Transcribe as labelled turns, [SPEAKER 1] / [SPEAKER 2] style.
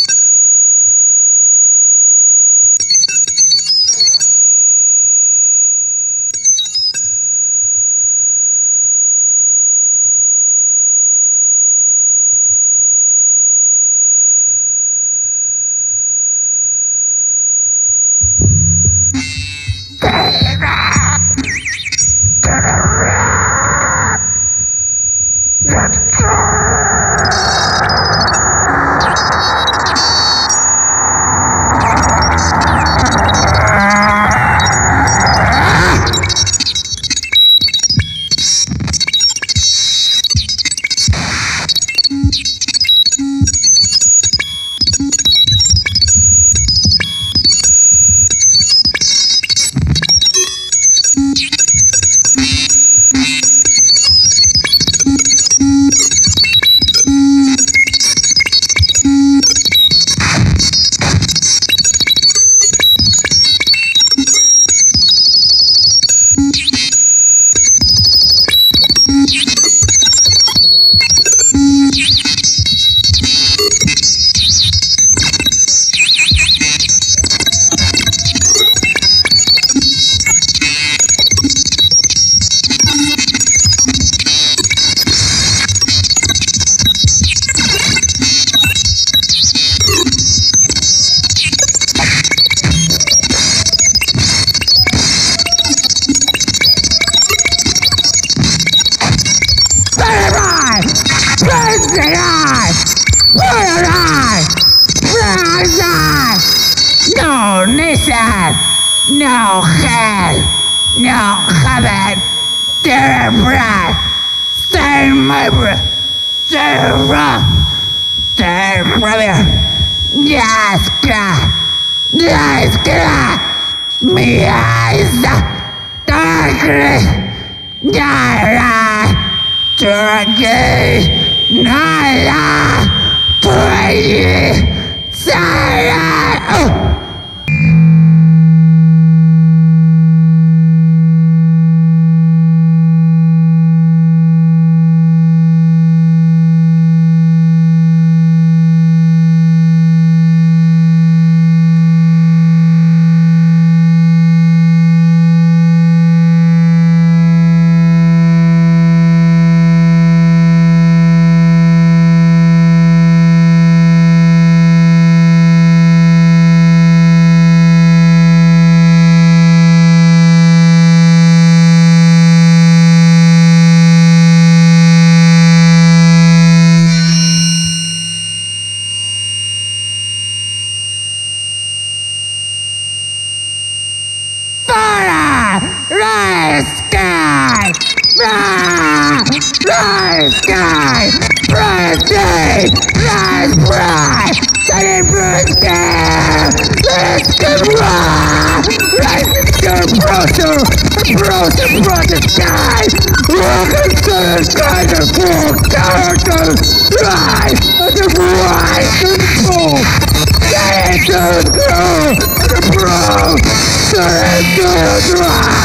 [SPEAKER 1] No Nissan, no hell, no heaven, dear breath, stay my breath, stay rough, stay brother, yes, God, me eyes, darkness, Nara, Turkey, Nara, Turkey, Sarah. Rise sky! Rise sky! Bright day! Rise bright! Sunny bright sky! Let's get right! Rise across the sky! Welcome to the sky, the full characters! Rise of the bright and full! Get into the groove! The bro! Turn into the drive!